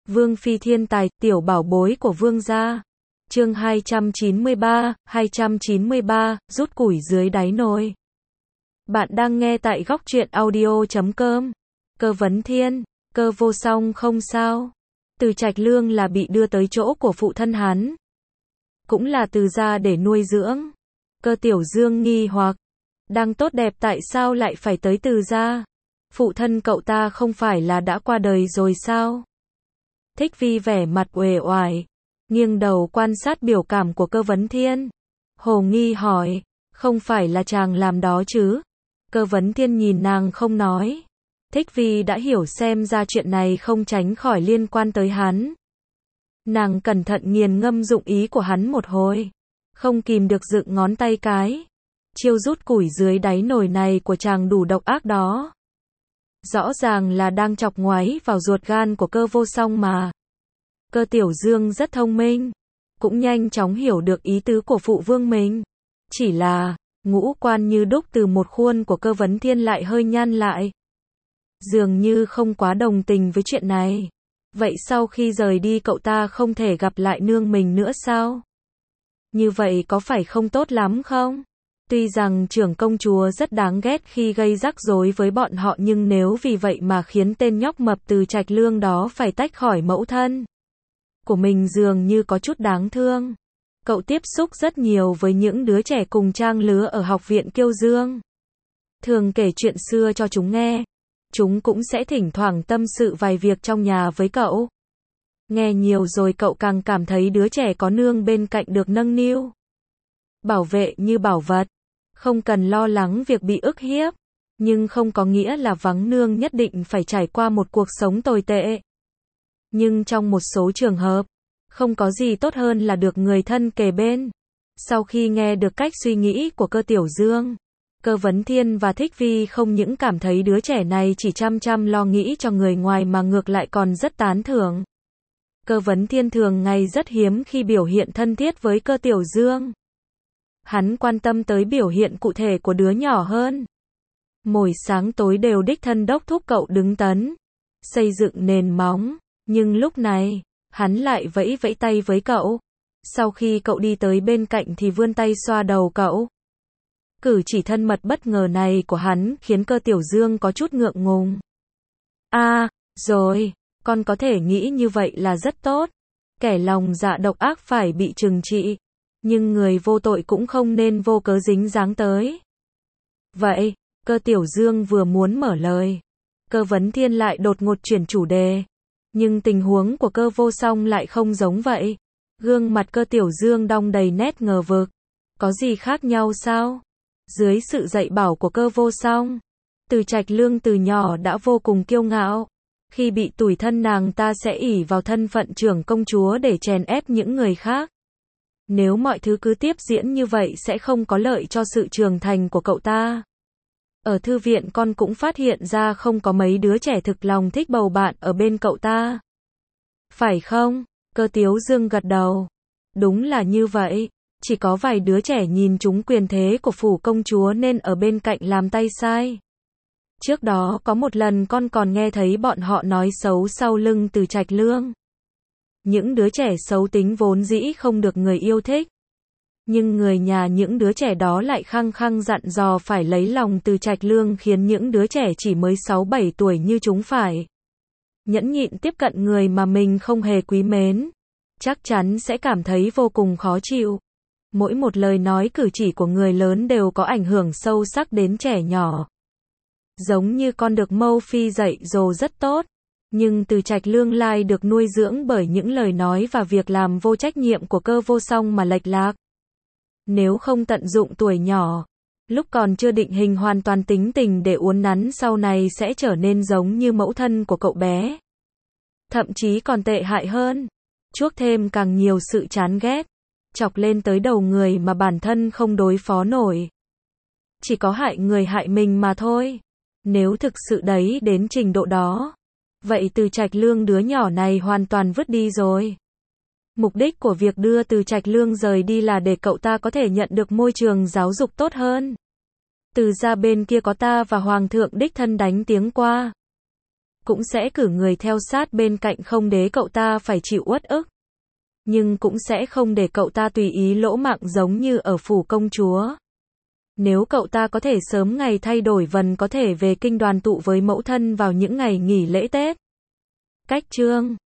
Vương phi thiên tài, tiểu bảo bối của vương gia. Chương 293, rút củi dưới đáy nồi. Bạn đang nghe tại góc truyện audio.com. Cơ Vấn Thiên, Cơ Vô Song không sao. Từ Trạch Lương là bị đưa tới chỗ của phụ thân hắn. Cũng là từ gia để nuôi dưỡng. Cơ Tiểu Dương nghi hoặc, đang tốt đẹp tại sao lại phải tới từ gia? Phụ thân cậu ta không phải là đã qua đời rồi sao? Thích Vi vẻ mặt uể oải, nghiêng đầu quan sát biểu cảm của Cơ Vấn Thiên. Hồ nghi hỏi, không phải là chàng làm đó chứ? Cơ Vấn Thiên nhìn nàng không nói. Thích Vi đã hiểu xem ra chuyện này không tránh khỏi liên quan tới hắn. Nàng cẩn thận nghiền ngâm dụng ý của hắn một hồi, không kìm được dựng ngón tay cái. Chiêu rút củi dưới đáy nồi này của chàng đủ độc ác đó. Rõ ràng là đang chọc ngoáy vào ruột gan của Cơ Vô Song mà. Cơ Tiểu Dương rất thông minh, cũng nhanh chóng hiểu được ý tứ của phụ vương mình. Chỉ là, ngũ quan như đúc từ một khuôn của Cơ Vấn Thiên lại hơi nhăn lại. Dường như không quá đồng tình với chuyện này. Vậy sau khi rời đi cậu ta không thể gặp lại nương mình nữa sao? Như vậy có phải không tốt lắm không? Tuy rằng trưởng công chúa rất đáng ghét khi gây rắc rối với bọn họ, nhưng nếu vì vậy mà khiến tên nhóc mập từ Trạch Lương đó phải tách khỏi mẫu thân của mình, dường như có chút đáng thương. Cậu tiếp xúc rất nhiều với những đứa trẻ cùng trang lứa ở học viện Kiêu Dương. Thường kể chuyện xưa cho chúng nghe. Chúng cũng sẽ thỉnh thoảng tâm sự vài việc trong nhà với cậu. Nghe nhiều rồi cậu càng cảm thấy đứa trẻ có nương bên cạnh được nâng niu, bảo vệ như bảo vật. Không cần lo lắng việc bị ức hiếp. Nhưng không có nghĩa là vắng nương nhất định phải trải qua một cuộc sống tồi tệ. Nhưng trong một số trường hợp, không có gì tốt hơn là được người thân kề bên. Sau khi nghe được cách suy nghĩ của Cơ Tiểu Dương, Cơ Vấn Thiên và Thích Vi không những cảm thấy đứa trẻ này chỉ chăm chăm lo nghĩ cho người ngoài mà ngược lại còn rất tán thưởng. Cơ Vấn Thiên thường ngày rất hiếm khi biểu hiện thân thiết với Cơ Tiểu Dương. Hắn quan tâm tới biểu hiện cụ thể của đứa nhỏ hơn. Mỗi sáng tối đều đích thân đốc thúc cậu đứng tấn, xây dựng nền móng. Nhưng lúc này, hắn lại vẫy vẫy tay với cậu. Sau khi cậu đi tới bên cạnh thì vươn tay xoa đầu cậu. Cử chỉ thân mật bất ngờ này của hắn khiến Cơ Tiểu Dương có chút ngượng ngùng. Rồi, con có thể nghĩ như vậy là rất tốt. Kẻ lòng dạ độc ác phải bị trừng trị. Nhưng người vô tội cũng không nên vô cớ dính dáng tới. Vậy, Cơ Tiểu Dương vừa muốn mở lời, Cơ Vấn Thiên lại đột ngột chuyển chủ đề. Nhưng tình huống của Cơ Vô Song lại không giống vậy. Gương mặt Cơ Tiểu Dương đong đầy nét ngờ vực. Có gì khác nhau sao? Dưới sự dạy bảo của Cơ Vô Song, Từ Trạch Lương từ nhỏ đã vô cùng kiêu ngạo. Khi bị tủi thân nàng ta sẽ ỷ vào thân phận trưởng công chúa để chèn ép những người khác. Nếu mọi thứ cứ tiếp diễn như vậy sẽ không có lợi cho sự trưởng thành của cậu ta. Ở thư viện con cũng phát hiện ra không có mấy đứa trẻ thực lòng thích bầu bạn ở bên cậu ta. Phải không? Cơ Tiểu Dương gật đầu. Đúng là như vậy. Chỉ có vài đứa trẻ nhìn chúng quyền thế của phủ công chúa nên ở bên cạnh làm tay sai. Trước đó có một lần con còn nghe thấy bọn họ nói xấu sau lưng Từ Trạch Lương. Những đứa trẻ xấu tính vốn dĩ không được người yêu thích. Nhưng người nhà những đứa trẻ đó lại khăng khăng dặn dò phải lấy lòng Từ Trạch Lương, khiến những đứa trẻ chỉ mới 6-7 tuổi như chúng phải nhẫn nhịn tiếp cận người mà mình không hề quý mến. Chắc chắn sẽ cảm thấy vô cùng khó chịu. Mỗi một lời nói cử chỉ của người lớn đều có ảnh hưởng sâu sắc đến trẻ nhỏ. Giống như con được Mâu Phi dạy dỗ rất tốt. Nhưng Từ Trạch Lương lại được nuôi dưỡng bởi những lời nói và việc làm vô trách nhiệm của Cơ Vô Song mà lệch lạc. Nếu không tận dụng tuổi nhỏ, lúc còn chưa định hình hoàn toàn tính tình để uốn nắn, sau này sẽ trở nên giống như mẫu thân của cậu bé. Thậm chí còn tệ hại hơn, chuốc thêm càng nhiều sự chán ghét, chọc lên tới đầu người mà bản thân không đối phó nổi. Chỉ có hại người hại mình mà thôi. Nếu thực sự đấy đến trình độ đó, vậy Từ Trạch Lương đứa nhỏ này hoàn toàn vứt đi rồi. Mục đích của việc đưa Từ Trạch Lương rời đi là để cậu ta có thể nhận được môi trường giáo dục tốt hơn. Từ gia bên kia có ta và Hoàng thượng đích thân đánh tiếng qua. cũng sẽ cử người theo sát bên cạnh không để cậu ta phải chịu uất ức. Nhưng cũng sẽ không để cậu ta tùy ý lỗ mạng giống như ở phủ công chúa. Nếu cậu ta có thể sớm ngày thay đổi vần có thể về kinh đoàn tụ với mẫu thân vào những ngày nghỉ lễ Tết. Cách chương